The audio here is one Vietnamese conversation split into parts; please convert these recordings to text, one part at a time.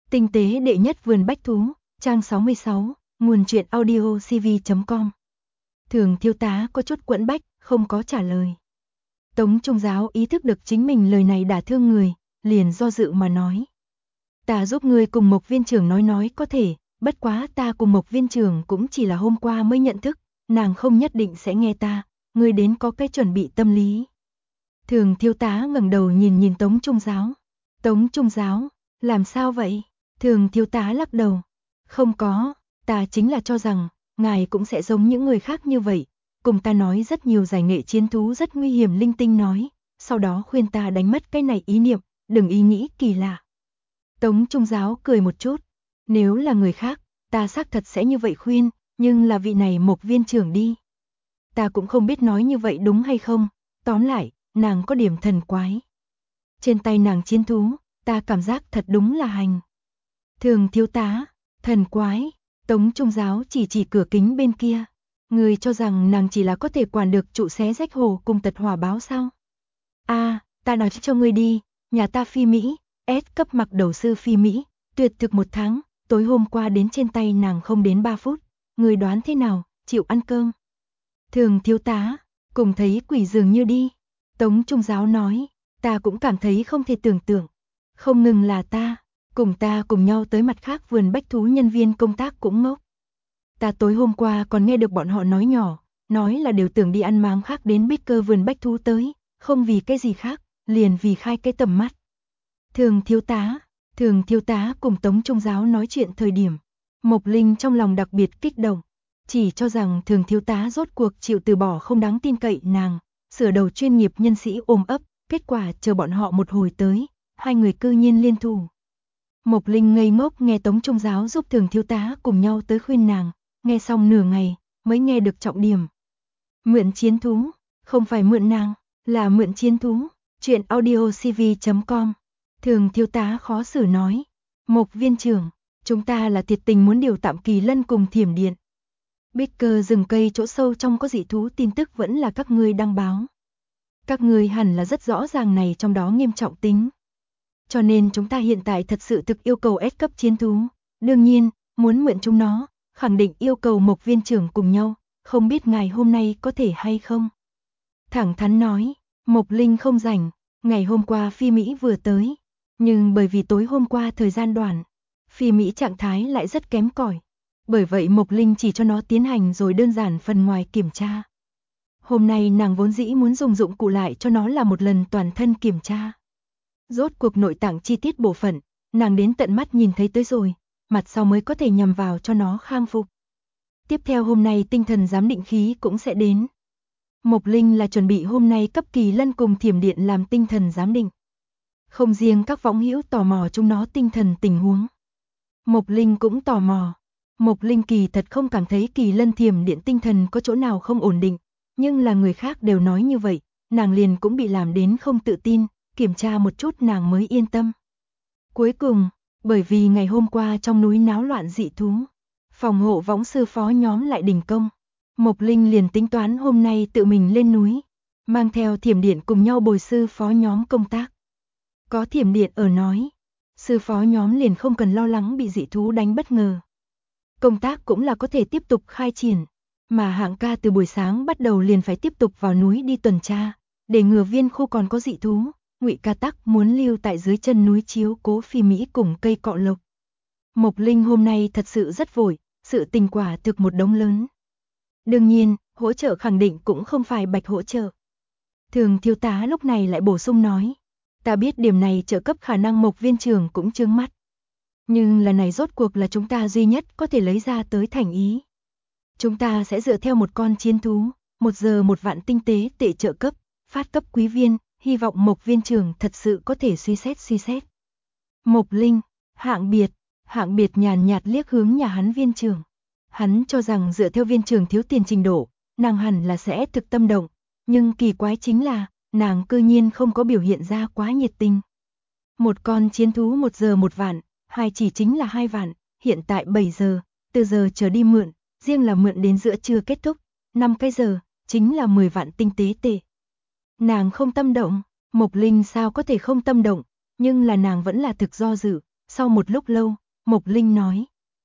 Tinh tế đệ nhất vườn bách thú, trang 66, nguồn truyện audio cv.com. Thường thiếu tá có chút quẫn bách, không có trả lời. Tống Trung Giáo ý thức được chính mình lời này đả thương người, liền do dự mà nói. Ta giúp ngươi cùng Mộc viên trưởng nói có thể, bất quá ta cùng Mộc viên trưởng cũng chỉ là hôm qua mới nhận thức, nàng không nhất định sẽ nghe ta, ngươi đến có cái chuẩn bị tâm lý. Thường thiếu tá ngẩng đầu nhìn Tống Trung Giáo. Tống Trung Giáo, làm sao vậy? Thường thiếu tá lắc đầu. Không có, ta chính là cho rằng, ngài cũng sẽ giống những người khác như vậy, cùng ta nói rất nhiều giải nghệ chiến thú rất nguy hiểm linh tinh nói, sau đó khuyên ta đánh mất cái này ý niệm, đừng ý nghĩ kỳ lạ. Tống Trung Giáo cười một chút, nếu là người khác, ta xác thật sẽ như vậy khuyên, nhưng là vị này Mộc viên trưởng đi. Ta cũng không biết nói như vậy đúng hay không, tóm lại, nàng có điểm thần quái. Trên tay nàng chiến thú, ta cảm giác thật đúng là hành. Thường thiếu tá, thần quái, Tống Trung Giáo chỉ cửa kính bên kia. Người cho rằng nàng chỉ là có thể quản được trụ xé rách hồ cùng tật hỏa báo sao? Ta nói cho ngươi đi, nhà ta phi Mỹ, S cấp mặc đầu sư phi Mỹ, tuyệt thực 1 tháng, tối hôm qua đến trên tay nàng không đến 3 phút. Người đoán thế nào, chịu ăn cơm? Thường thiếu tá, cùng thấy quỷ dường như đi. Tống Trung Giáo nói, ta cũng cảm thấy không thể tưởng tượng. Không ngừng là ta, cùng ta cùng nhau tới mặt khác vườn bách thú nhân viên công tác cũng ngốc. Ta tối hôm qua còn nghe được bọn họ nói nhỏ, nói là đều tưởng đi ăn máng khác đến Baker vườn bách thú tới, không vì cái gì khác, liền vì khai cái tầm mắt. Thường thiếu tá cùng Tống Trung Giáo nói chuyện thời điểm, Mộc Linh trong lòng đặc biệt kích động, chỉ cho rằng thường thiếu tá rốt cuộc chịu từ bỏ không đáng tin cậy nàng, sửa đầu chuyên nghiệp nhân sĩ ôm ấp, kết quả chờ bọn họ một hồi tới, hai người cư nhiên liên thủ. Mộc Linh ngây ngốc nghe Tống Trung Giáo giúp thường thiếu tá cùng nhau tới khuyên nàng, nghe xong nửa ngày, mới nghe được trọng điểm. Mượn chiến thú, không phải mượn nàng, là mượn chiến thú, truyện audio cv.com. Thường thiếu tá khó xử nói, Mộc viên trưởng, chúng ta là thiệt tình muốn điều tạm Kỳ Lân cùng Thiểm Điện. Baker rừng cây chỗ sâu trong có dị thú tin tức vẫn là các ngươi đăng báo. Các ngươi hẳn là rất rõ ràng này trong đó nghiêm trọng tính. Cho nên chúng ta hiện tại thật sự thực yêu cầu S cấp chiến thú, đương nhiên, muốn mượn chúng nó, khẳng định yêu cầu Mộc viên trưởng cùng nhau, không biết ngài hôm nay có thể hay không. Thẳng thắn nói, Mộc Linh không rảnh, ngày hôm qua phi Mỹ vừa tới, nhưng bởi vì tối hôm qua thời gian đoạn, phi Mỹ trạng thái lại rất kém cỏi. Bởi vậy Mộc Linh chỉ cho nó tiến hành rồi đơn giản phần ngoài kiểm tra. Hôm nay nàng vốn dĩ muốn dùng dụng cụ lại cho nó là một lần toàn thân kiểm tra. Rốt cuộc nội tạng chi tiết bộ phận, nàng đến tận mắt nhìn thấy tới rồi, mặt sau mới có thể nhằm vào cho nó khang phục. Tiếp theo hôm nay tinh thần giám định khí cũng sẽ đến. Mộc Linh là chuẩn bị hôm nay cấp Kỳ Lân cùng Thiểm Điện làm tinh thần giám định. Không riêng các võng hữu tò mò chúng nó tinh thần tình huống. Mộc Linh cũng tò mò. Mộc Linh kỳ thật không cảm thấy Kỳ Lân Thiểm Điện tinh thần có chỗ nào không ổn định, nhưng là người khác đều nói như vậy, nàng liền cũng bị làm đến không tự tin, kiểm tra một chút nàng mới yên tâm. Cuối cùng, bởi vì ngày hôm qua trong núi náo loạn dị thú, phòng hộ võng sư phó nhóm lại đình công, Mộc Linh liền tính toán hôm nay tự mình lên núi, mang theo Thiểm Điện cùng nhau bồi sư phó nhóm công tác. Có Thiểm Điện ở nói, sư phó nhóm liền không cần lo lắng bị dị thú đánh bất ngờ. Công tác cũng là có thể tiếp tục khai triển, mà Hạng ca từ buổi sáng bắt đầu liền phải tiếp tục vào núi đi tuần tra, để ngừa viên khu còn có dị thú. Ngụy Ca Tắc muốn lưu tại dưới chân núi chiếu cố phi Mỹ cùng cây cọ lộc. Mộc Linh hôm nay thật sự rất vội, sự tình quả thực một đống lớn. Đương nhiên, hỗ trợ khẳng định cũng không phải bạch hỗ trợ. Thường thiếu tá lúc này lại bổ sung nói, ta biết điểm này trợ cấp khả năng Mộc viên trưởng cũng chướng mắt. Nhưng lần này rốt cuộc là chúng ta duy nhất có thể lấy ra tới thành ý. Chúng ta sẽ dựa theo một con chiến thú, 1 giờ 1 vạn tinh tế tệ trợ cấp, phát cấp quý viên, hy vọng Mộc viên trưởng thật sự có thể suy xét. Mộc Linh, Hạng Biệt nhàn nhạt liếc hướng nhà hắn viên trưởng. Hắn cho rằng dựa theo viên trưởng thiếu tiền trình độ, nàng hẳn là sẽ thực tâm động, nhưng kỳ quái chính là, nàng cư nhiên không có biểu hiện ra quá nhiệt tình. Một con chiến thú 1 giờ 1 vạn, hai chỉ chính là 2 vạn, hiện tại 7 giờ, từ giờ trở đi mượn, riêng là mượn đến giữa trưa kết thúc, 5 cái giờ, chính là 10 vạn tinh tế tệ. Nàng không tâm động, Mộc Linh sao có thể không tâm động, nhưng là nàng vẫn là thực do dự, Sau một lúc lâu, Mộc Linh nói.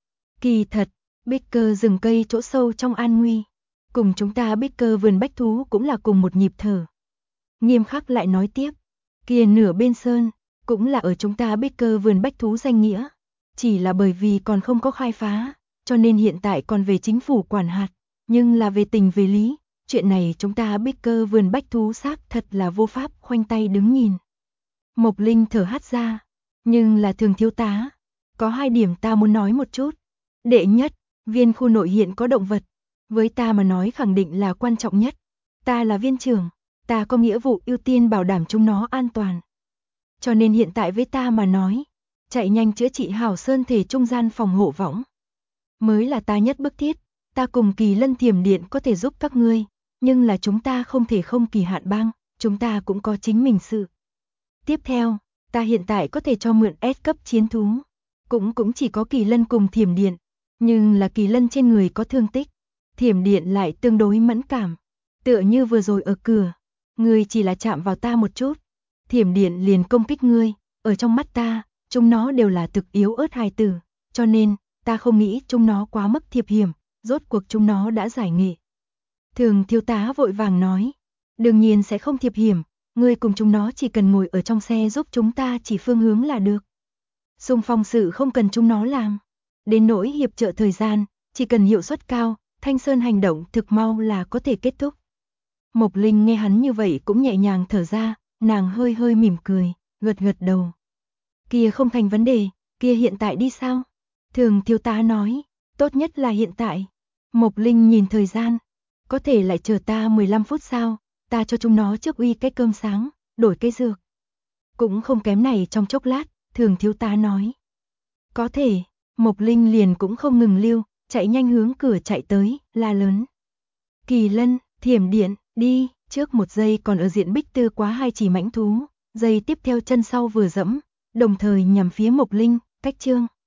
Kỳ thật, Baker rừng cây chỗ sâu trong An Nguy. Cùng chúng ta Baker vườn bách thú cũng là cùng một nhịp thở. Nghiêm khắc lại nói tiếp. Kia nửa bên sơn, cũng là ở chúng ta Baker vườn bách thú danh nghĩa. Chỉ là bởi vì còn không có khai phá, cho nên hiện tại còn về chính phủ quản hạt. Nhưng là về tình về lý, chuyện này chúng ta Baker vườn bách thú xác thật là vô pháp khoanh tay đứng nhìn. Mộc Linh thở hắt ra. Nhưng là Thường thiếu tá, có 2 điểm ta muốn nói một chút. Đệ nhất, viên khu nội hiện có động vật. Với ta mà nói khẳng định là quan trọng nhất. Ta là viên trưởng, ta có nghĩa vụ ưu tiên bảo đảm chúng nó an toàn. Cho nên hiện tại với ta mà nói, chạy nhanh chữa trị hảo sơn thể trung gian phòng hộ võng. Mới là ta nhất bức thiết, ta cùng Kỳ Lân Thiểm Điện có thể giúp các ngươi, nhưng là chúng ta không thể không kỳ hạn bang, chúng ta cũng có chính mình sự. Tiếp theo, ta hiện tại có thể cho mượn S cấp chiến thú, cũng chỉ có Kỳ Lân cùng Thiểm Điện, nhưng là Kỳ Lân trên người có thương tích, Thiểm Điện lại tương đối mẫn cảm, tựa như vừa rồi ở cửa, ngươi chỉ là chạm vào ta một chút, Thiểm Điện liền công kích ngươi, ở trong mắt ta, chúng nó đều là thực yếu ớt hài tử, cho nên, ta không nghĩ chúng nó quá mức thiệp hiểm, rốt cuộc chúng nó đã giải nghệ. Thường thiếu tá vội vàng nói, đương nhiên sẽ không thiệp hiểm, ngươi cùng chúng nó chỉ cần ngồi ở trong xe giúp chúng ta chỉ phương hướng là được. Xung phong sự không cần chúng nó làm. Đến nỗi hiệp trợ thời gian, chỉ cần hiệu suất cao, Thanh Sơn hành động thực mau là có thể kết thúc. Mộc Linh nghe hắn như vậy cũng nhẹ nhàng thở ra, nàng hơi hơi mỉm cười, gật gật đầu. Kia không thành vấn đề, kia hiện tại đi sao? Thường thiếu tá nói, tốt nhất là hiện tại. Mộc Linh nhìn thời gian, có thể lại chờ ta 15 phút sao, ta cho chúng nó trước uy cái cơm sáng, đổi cái dược. Cũng không kém này trong chốc lát, Thường thiếu tá nói. Có thể, Mộc Linh liền cũng không ngừng lưu, chạy nhanh hướng cửa chạy tới, la lớn. Kỳ Lân, Thiểm Điện, đi, trước một giây còn ở diện Bích Tư quá 2 chỉ mãnh thú, giây tiếp theo chân sau vừa dẫm, đồng thời nhằm phía Mộc Linh, cách chương.